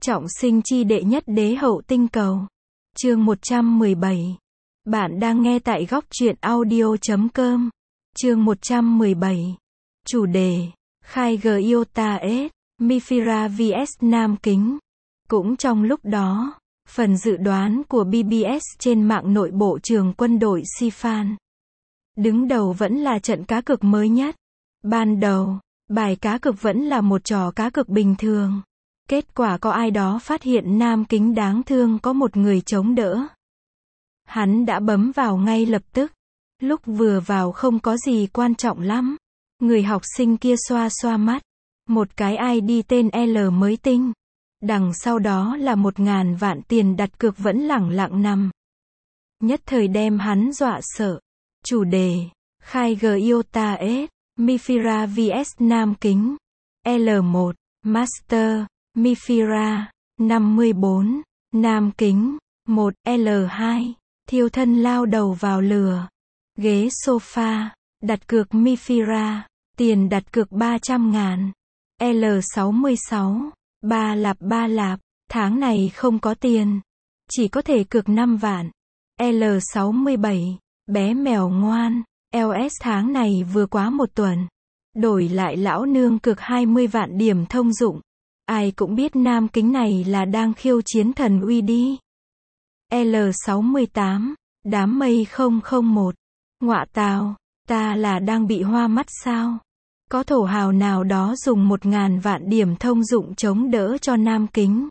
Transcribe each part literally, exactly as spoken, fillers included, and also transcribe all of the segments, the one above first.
Trọng sinh chi đệ nhất đế hậu tinh cầu. Chương một trăm mười bảy. Bạn đang nghe tại góc truyện audio chấm com. Chương một trăm mười bảy. Chủ đề: Khai Giota S, Myfira vs Nam Kính. Cũng trong lúc đó, phần dự đoán của bê bê ét trên mạng nội bộ trường quân đội Sifan. Đứng đầu vẫn là trận cá cược mới nhất. Ban đầu, bài cá cược vẫn là một trò cá cược bình thường. Kết quả có ai đó phát hiện Nam Kính đáng thương có một người chống đỡ. Hắn đã bấm vào ngay lập tức. Lúc vừa vào không có gì quan trọng lắm. Người học sinh kia xoa xoa mắt. Một cái i đê tên L mới tinh. Đằng sau đó là một ngàn vạn tiền đặt cược vẫn lẳng lặng nằm. Nhất thời đem hắn dọa sợ. Chủ đề: Khai Giota S, Myfira vs Nam Kính. L một, Master, Myfira, năm mươi bốn, Nam Kính, một, L hai, thiêu thân lao đầu vào lửa. Ghế sofa, đặt cược Myfira, tiền đặt cược ba trăm ngàn. L sáu mươi sáu, ba lạp ba lạp, tháng này không có tiền. Chỉ có thể cược năm vạn. L sáu mươi bảy, bé mèo ngoan, L S tháng này vừa quá một tuần. Đổi lại lão nương cược hai mươi vạn điểm thông dụng. Ai cũng biết Nam Kính này là đang khiêu chiến thần uy đi. L sáu mươi tám, đám mây không không một. Ngọa tào, ta là đang bị hoa mắt sao? Có thổ hào nào đó dùng một ngàn vạn điểm thông dụng chống đỡ cho Nam Kính.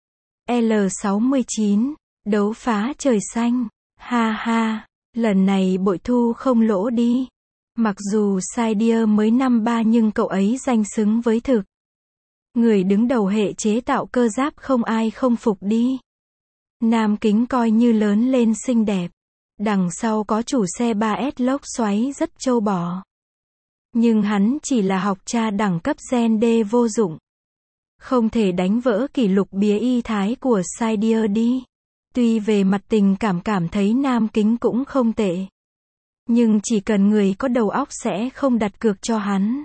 L sáu mươi chín, đấu phá trời xanh. Ha ha, lần này bội thu không lỗ đi. Mặc dù Sidia mới năm ba nhưng cậu ấy danh xứng với thực. Người đứng đầu hệ chế tạo cơ giáp không ai không phục đi. Nam Kính coi như lớn lên xinh đẹp. Đằng sau có chủ xe ba S lốc xoáy rất trâu bò. Nhưng hắn chỉ là học cha đẳng cấp gen D vô dụng. Không thể đánh vỡ kỷ lục bía y thái của Sidia đi. Tuy về mặt tình cảm cảm thấy Nam Kính cũng không tệ. Nhưng chỉ cần người có đầu óc sẽ không đặt cược cho hắn.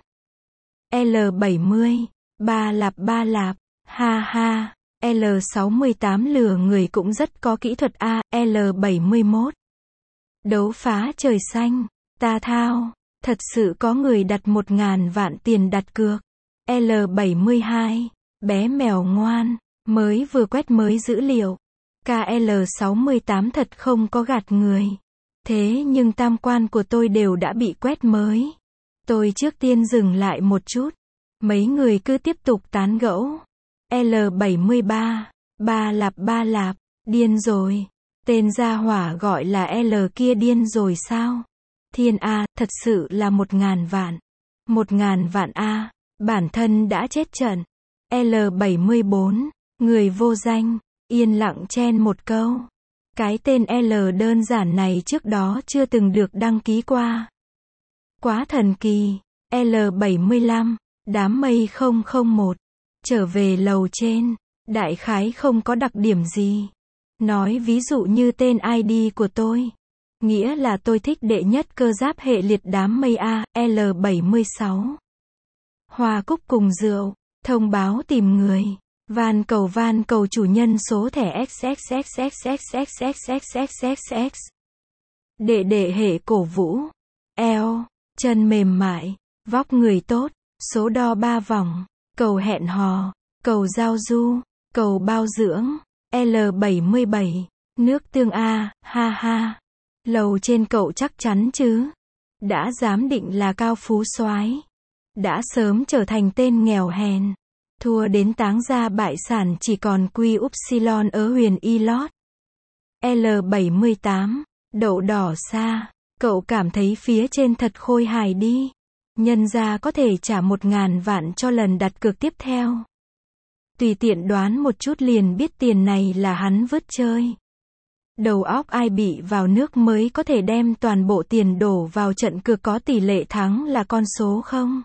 L bảy mươi, ba lạp ba lạp, ha ha. L sáu mươi tám lừa người cũng rất có kỹ thuật a. L bảy mươi mốt, đấu phá trời xanh, ta thao. Thật sự có người đặt một ngàn vạn tiền đặt cược. L bảy mươi hai, bé mèo ngoan, mới vừa quét mới dữ liệu. K L sáu mươi tám thật không có gạt người. Thế nhưng tam quan của tôi đều đã bị quét mới. Tôi trước tiên dừng lại một chút. Mấy người cứ tiếp tục tán gẫu. L bảy mươi ba, ba lạp ba lạp, điên rồi. Tên gia hỏa gọi là L kia điên rồi sao? Thiên A, thật sự là một ngàn vạn. Một ngàn vạn A, bản thân đã chết trận. L bảy mươi bốn, người vô danh, yên lặng chen một câu. Cái tên L đơn giản này trước đó chưa từng được đăng ký qua. Quá thần kỳ. L bảy mươi lăm, đám mây không không một, trở về lầu trên, đại khái không có đặc điểm gì. Nói ví dụ như tên i đê của tôi. Nghĩa là tôi thích đệ nhất cơ giáp hệ liệt đám mây A, L bảy mươi sáu. Hoa cúc cùng rượu, thông báo tìm người. Van cầu van cầu chủ nhân số thẻ xê ích xê ích xê ích xê ích xê ích xê ích xê ích xê ích xê ích. Đệ đệ hệ cổ vũ. Eo, chân mềm mại, vóc người tốt, số đo ba vòng, cầu hẹn hò, cầu giao du, cầu bao dưỡng. L bảy mươi bảy, nước tương A, ha ha. Lầu trên cậu chắc chắn chứ. Đã dám định là cao phú soái. Đã sớm trở thành tên nghèo hèn. Thua đến táng ra bại sản chỉ còn quy upsilon ớ huyền y lót. L bảy mươi tám, đậu đỏ xa. Cậu cảm thấy phía trên thật khôi hài đi. Nhân ra có thể trả một ngàn vạn cho lần đặt cược tiếp theo. Tùy tiện đoán một chút liền biết tiền này là hắn vứt chơi. Đầu óc ai bị vào nước mới có thể đem toàn bộ tiền đổ vào trận cược có tỷ lệ thắng là con số không?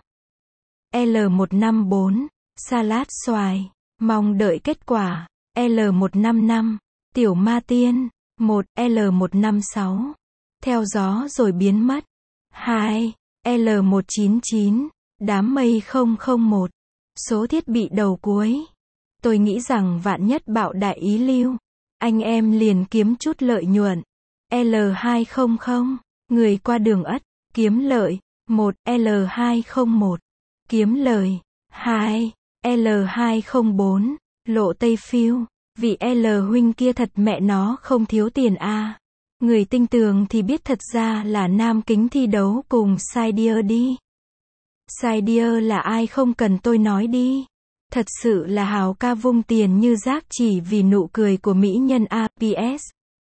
L một năm bốn, salad xoài, mong đợi kết quả. L một năm năm, tiểu ma tiên. một, L một năm sáu, theo gió rồi biến mất. hai, L một chín chín, đám mây không không một, số thiết bị đầu cuối. Tôi nghĩ rằng vạn nhất bạo đại ý lưu, anh em liền kiếm chút lợi nhuận. L hai không không, người qua đường ất, kiếm lợi. một. L hai không một, kiếm lời. hai. L hai không bốn, lộ tây phiêu. Vị L huynh kia thật mẹ nó không thiếu tiền a. Người tinh tường thì biết thật ra là Nam Kính thi đấu cùng Saidier đi. Saidier là ai không cần tôi nói đi. Thật sự là hào ca vung tiền như rác chỉ vì nụ cười của mỹ nhân a. pê ét.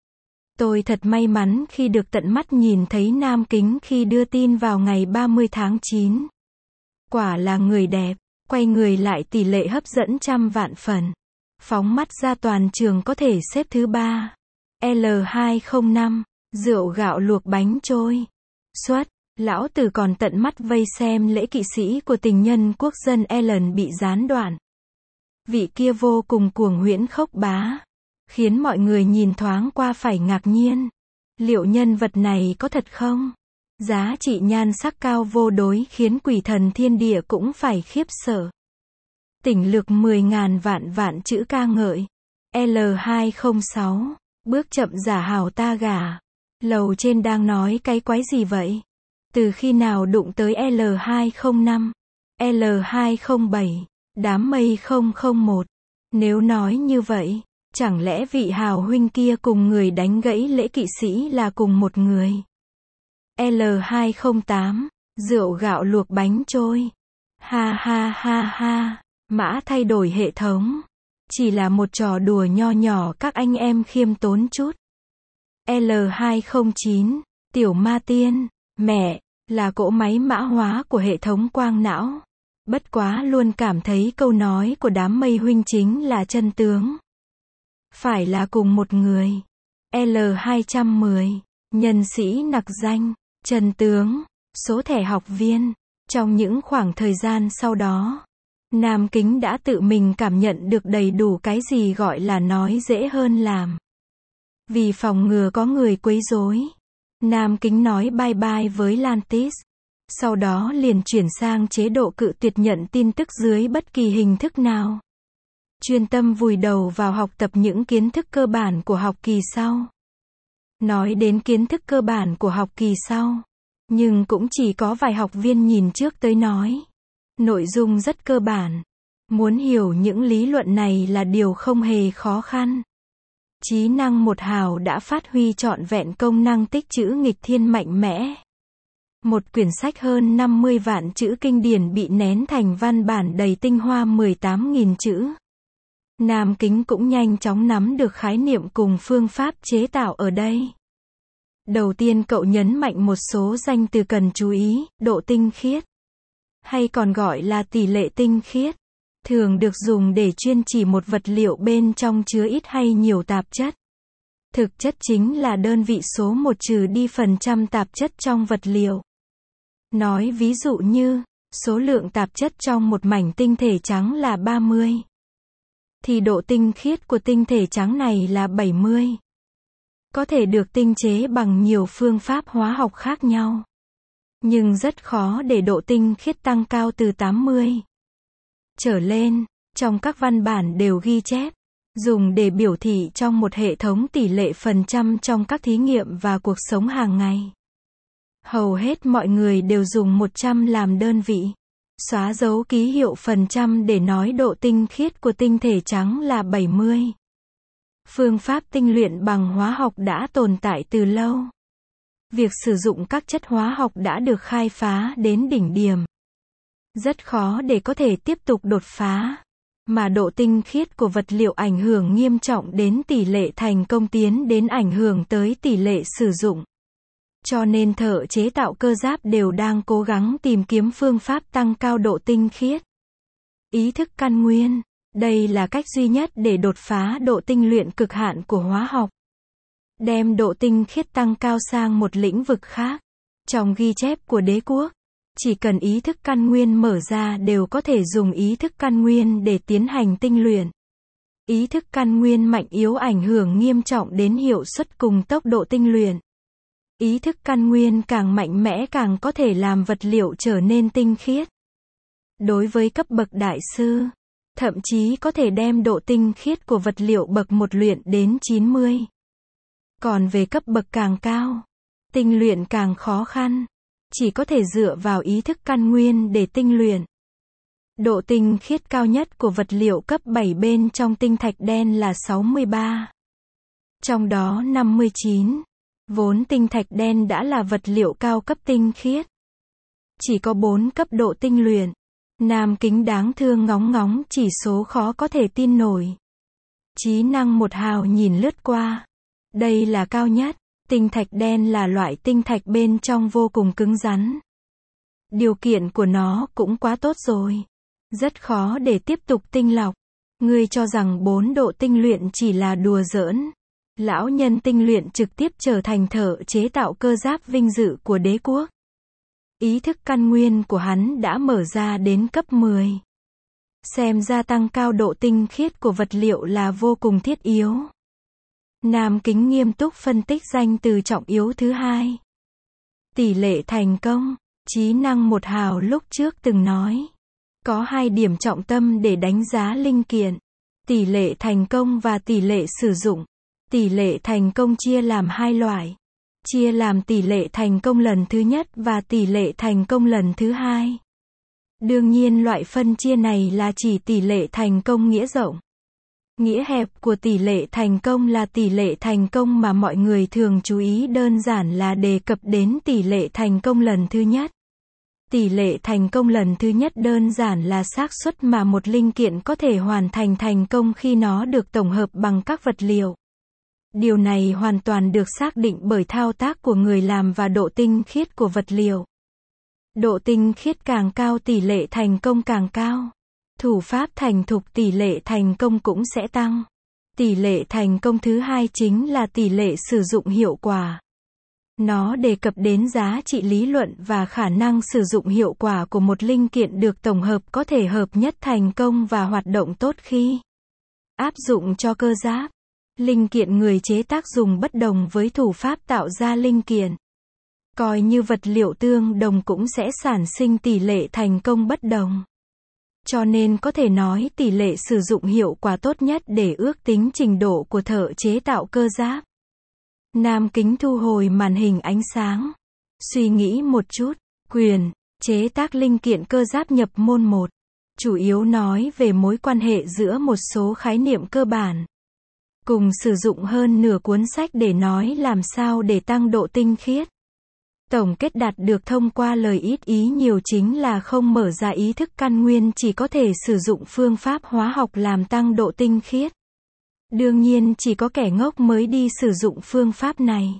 Tôi thật may mắn khi được tận mắt nhìn thấy Nam Kính khi đưa tin vào ngày ba mươi tháng chín. Quả là người đẹp, quay người lại tỷ lệ hấp dẫn trăm vạn phần. Phóng mắt ra toàn trường có thể xếp thứ ba. L hai không năm, rượu gạo luộc bánh trôi. Xuất, lão tử còn tận mắt vây xem lễ kỵ sĩ của tình nhân quốc dân Ellen bị gián đoạn. Vị kia vô cùng cuồng huyễn khốc bá, khiến mọi người nhìn thoáng qua phải ngạc nhiên. Liệu nhân vật này có thật không? Giá trị nhan sắc cao vô đối khiến quỷ thần thiên địa cũng phải khiếp sợ. Tỉnh lực mười ngàn vạn vạn chữ ca ngợi. L hai không sáu, bước chậm giả hào ta gà. Lầu trên đang nói cái quái gì vậy? Từ khi nào đụng tới L hai không năm, L hai không bảy, đám mây không không một. Nếu nói như vậy, chẳng lẽ vị hào huynh kia cùng người đánh gãy lễ kỵ sĩ là cùng một người? L hai không tám, rượu gạo luộc bánh trôi. Ha ha ha ha, mã thay đổi hệ thống. Chỉ là một trò đùa nho nhỏ các anh em khiêm tốn chút. L hai không chín, tiểu ma tiên, mẹ, là cỗ máy mã hóa của hệ thống quang não. Bất quá luôn cảm thấy câu nói của đám mây huynh chính là chân tướng. Phải là cùng một người. L hai mười, nhân sĩ nặc danh, chân tướng, số thẻ học viên. Trong những khoảng thời gian sau đó, Nam Kính đã tự mình cảm nhận được đầy đủ cái gì gọi là nói dễ hơn làm. Vì phòng ngừa có người quấy rối, Nam Kính nói bye bye với Lantis. Sau đó liền chuyển sang chế độ cự tuyệt nhận tin tức dưới bất kỳ hình thức nào. Chuyên tâm vùi đầu vào học tập những kiến thức cơ bản của học kỳ sau. Nói đến kiến thức cơ bản của học kỳ sau, nhưng cũng chỉ có vài học viên nhìn trước tới nói. Nội dung rất cơ bản. Muốn hiểu những lý luận này là điều không hề khó khăn. Trí năng một hào đã phát huy trọn vẹn công năng tích trữ nghịch thiên mạnh mẽ. Một quyển sách hơn năm mươi vạn chữ kinh điển bị nén thành văn bản đầy tinh hoa mười tám nghìn chữ. Nam Kính cũng nhanh chóng nắm được khái niệm cùng phương pháp chế tạo ở đây. Đầu tiên cậu nhấn mạnh một số danh từ cần chú ý, độ tinh khiết, hay còn gọi là tỷ lệ tinh khiết, thường được dùng để chuyên chỉ một vật liệu bên trong chứa ít hay nhiều tạp chất. Thực chất chính là đơn vị số một trừ đi phần trăm tạp chất trong vật liệu. Nói ví dụ như, số lượng tạp chất trong một mảnh tinh thể trắng là ba mươi. Thì độ tinh khiết của tinh thể trắng này là bảy mươi. Có thể được tinh chế bằng nhiều phương pháp hóa học khác nhau. Nhưng rất khó để độ tinh khiết tăng cao từ tám mươi trở lên, trong các văn bản đều ghi chép, dùng để biểu thị trong một hệ thống tỷ lệ phần trăm trong các thí nghiệm và cuộc sống hàng ngày. Hầu hết mọi người đều dùng một trăm làm đơn vị. Xóa dấu ký hiệu phần trăm để nói độ tinh khiết của tinh thể trắng là bảy mươi. Phương pháp tinh luyện bằng hóa học đã tồn tại từ lâu. Việc sử dụng các chất hóa học đã được khai phá đến đỉnh điểm. Rất khó để có thể tiếp tục đột phá. Mà độ tinh khiết của vật liệu ảnh hưởng nghiêm trọng đến tỷ lệ thành công tiến đến ảnh hưởng tới tỷ lệ sử dụng. Cho nên thợ chế tạo cơ giáp đều đang cố gắng tìm kiếm phương pháp tăng cao độ tinh khiết. Ý thức căn nguyên. Đây là cách duy nhất để đột phá độ tinh luyện cực hạn của hóa học. Đem độ tinh khiết tăng cao sang một lĩnh vực khác. Trong ghi chép của đế quốc, chỉ cần ý thức căn nguyên mở ra đều có thể dùng ý thức căn nguyên để tiến hành tinh luyện. Ý thức căn nguyên mạnh yếu ảnh hưởng nghiêm trọng đến hiệu suất cùng tốc độ tinh luyện. Ý thức căn nguyên càng mạnh mẽ càng có thể làm vật liệu trở nên tinh khiết. Đối với cấp bậc đại sư, Thậm chí có thể đem độ tinh khiết của vật liệu bậc một luyện đến chín mươi. Còn về cấp bậc càng cao, tinh luyện càng khó khăn. Chỉ có thể dựa vào ý thức căn nguyên để tinh luyện. Độ tinh khiết cao nhất của vật liệu cấp bảy bên trong tinh thạch đen là sáu mươi ba. Trong đó năm mươi chín. Vốn tinh thạch đen đã là vật liệu cao cấp tinh khiết. Chỉ có bốn cấp độ tinh luyện. Nam Kính đáng thương ngóng ngóng chỉ số khó có thể tin nổi. Trí năng một hào nhìn lướt qua. Đây là cao nhất. Tinh thạch đen là loại tinh thạch bên trong vô cùng cứng rắn. Điều kiện của nó cũng quá tốt rồi. Rất khó để tiếp tục tinh lọc. Ngươi cho rằng bốn độ tinh luyện chỉ là đùa giỡn. Lão nhân tinh luyện trực tiếp trở thành thợ chế tạo cơ giáp vinh dự của đế quốc. Ý thức căn nguyên của hắn đã mở ra đến cấp mười. Xem ra tăng cao độ tinh khiết của vật liệu là vô cùng thiết yếu. Nam Kính nghiêm túc phân tích danh từ trọng yếu thứ hai. Tỷ lệ thành công. Trí năng một hào lúc trước từng nói. Có hai điểm trọng tâm để đánh giá linh kiện. Tỷ lệ thành công và tỷ lệ sử dụng. Tỷ lệ thành công chia làm hai loại. Chia làm tỷ lệ thành công lần thứ nhất và tỷ lệ thành công lần thứ hai. Đương nhiên loại phân chia này là chỉ tỷ lệ thành công nghĩa rộng. Nghĩa hẹp của tỷ lệ thành công là tỷ lệ thành công mà mọi người thường chú ý đơn giản là đề cập đến tỷ lệ thành công lần thứ nhất. Tỷ lệ thành công lần thứ nhất đơn giản là xác suất mà một linh kiện có thể hoàn thành thành công khi nó được tổng hợp bằng các vật liệu. Điều này hoàn toàn được xác định bởi thao tác của người làm và độ tinh khiết của vật liệu. Độ tinh khiết càng cao tỷ lệ thành công càng cao. Thủ pháp thành thục tỷ lệ thành công cũng sẽ tăng. Tỷ lệ thành công thứ hai chính là tỷ lệ sử dụng hiệu quả. Nó đề cập đến giá trị lý luận và khả năng sử dụng hiệu quả của một linh kiện được tổng hợp có thể hợp nhất thành công và hoạt động tốt khi áp dụng cho cơ giáp. Linh kiện người chế tác dùng bất đồng với thủ pháp tạo ra linh kiện. Coi như vật liệu tương đồng cũng sẽ sản sinh tỷ lệ thành công bất đồng. Cho nên có thể nói tỷ lệ sử dụng hiệu quả tốt nhất để ước tính trình độ của thợ chế tạo cơ giáp. Nam Kính thu hồi màn hình ánh sáng. Suy nghĩ một chút. Quyền chế tác linh kiện cơ giáp nhập môn một. Chủ yếu nói về mối quan hệ giữa một số khái niệm cơ bản. Cùng sử dụng hơn nửa cuốn sách để nói làm sao để tăng độ tinh khiết. Tổng kết đạt được thông qua lời ít ý nhiều chính là không mở ra ý thức căn nguyên, chỉ có thể sử dụng phương pháp hóa học làm tăng độ tinh khiết. Đương nhiên chỉ có kẻ ngốc mới đi sử dụng phương pháp này.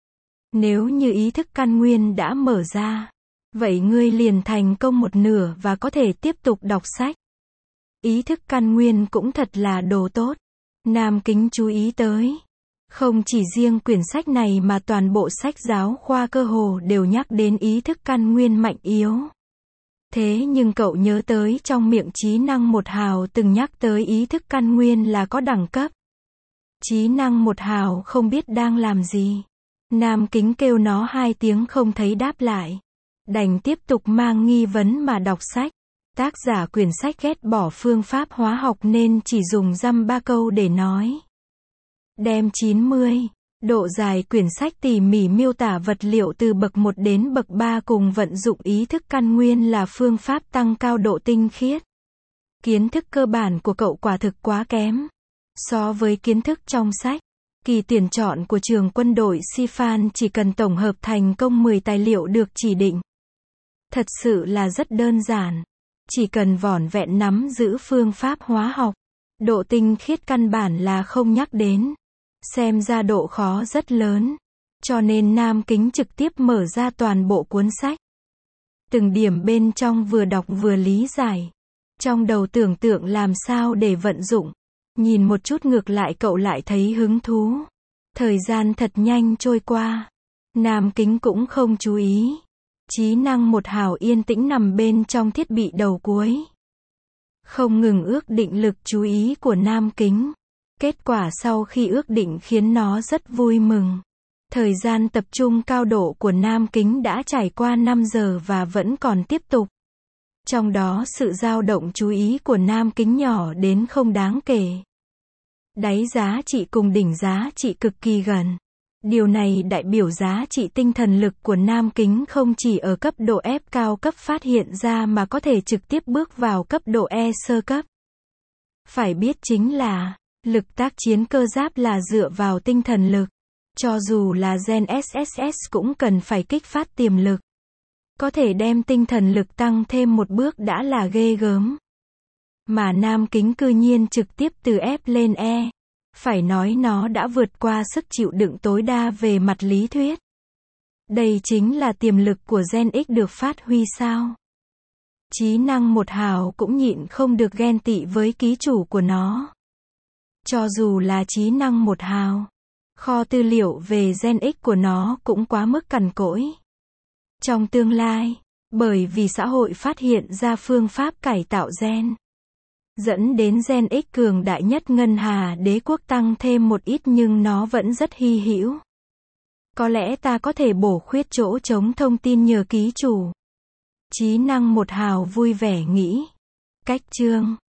Nếu như ý thức căn nguyên đã mở ra, vậy ngươi liền thành công một nửa và có thể tiếp tục đọc sách. Ý thức căn nguyên cũng thật là đồ tốt. Nam Kính chú ý tới. Không chỉ riêng quyển sách này mà toàn bộ sách giáo khoa cơ hồ đều nhắc đến ý thức căn nguyên mạnh yếu. Thế nhưng cậu nhớ tới trong miệng trí năng một hào từng nhắc tới ý thức căn nguyên là có đẳng cấp. Trí năng một hào không biết đang làm gì. Nam Kính kêu nó hai tiếng không thấy đáp lại. Đành tiếp tục mang nghi vấn mà đọc sách. Tác giả quyển sách ghét bỏ phương pháp hóa học nên chỉ dùng dăm ba câu để nói. Đem chín mươi. Độ dài quyển sách tỉ mỉ miêu tả vật liệu từ bậc một đến bậc ba cùng vận dụng ý thức căn nguyên là phương pháp tăng cao độ tinh khiết. Kiến thức cơ bản của cậu quả thực quá kém. So với kiến thức trong sách, kỳ tuyển chọn của trường quân đội Sifan chỉ cần tổng hợp thành công mười tài liệu được chỉ định. Thật sự là rất đơn giản. Chỉ cần vỏn vẹn nắm giữ phương pháp hóa học, độ tinh khiết căn bản là không nhắc đến. Xem ra độ khó rất lớn. Cho nên Nam Kính trực tiếp mở ra toàn bộ cuốn sách. Từng điểm bên trong vừa đọc vừa lý giải. Trong đầu tưởng tượng làm sao để vận dụng. Nhìn một chút ngược lại cậu lại thấy hứng thú. Thời gian thật nhanh trôi qua. Nam Kính cũng không chú ý. Trí năng một hào yên tĩnh nằm bên trong thiết bị đầu cuối. Không ngừng ước định lực chú ý của Nam Kính. Kết quả sau khi ước định khiến nó rất vui mừng. Thời gian tập trung cao độ của Nam Kính đã trải qua năm giờ và vẫn còn tiếp tục. Trong đó sự dao động chú ý của nam kính nhỏ đến không đáng kể. Đáy giá trị cùng đỉnh giá trị cực kỳ gần. Điều này đại biểu giá trị tinh thần lực của nam kính không chỉ ở cấp độ F cao cấp phát hiện ra mà có thể trực tiếp bước vào cấp độ E sơ cấp. Phải biết chính là, lực tác chiến cơ giáp là dựa vào tinh thần lực. Cho dù là gen ét ét ét cũng cần phải kích phát tiềm lực. Có thể đem tinh thần lực tăng thêm một bước đã là ghê gớm. Mà nam kính cư nhiên trực tiếp từ F lên E. Phải nói nó đã vượt qua sức chịu đựng tối đa về mặt lý thuyết. Đây chính là tiềm lực của Gen X được phát huy sao? Trí năng một hào cũng nhịn không được ghen tị với ký chủ của nó. Cho dù là trí năng một hào, kho tư liệu về Gen X của nó cũng quá mức cằn cỗi. Trong tương lai, bởi vì xã hội phát hiện ra phương pháp cải tạo gen, dẫn đến Gen X cường đại nhất ngân hà đế quốc tăng thêm một ít nhưng nó vẫn rất hy hữu. Có lẽ ta có thể bổ khuyết chỗ trống thông tin nhờ ký chủ. Trí năng một hào vui vẻ nghĩ. Cách chương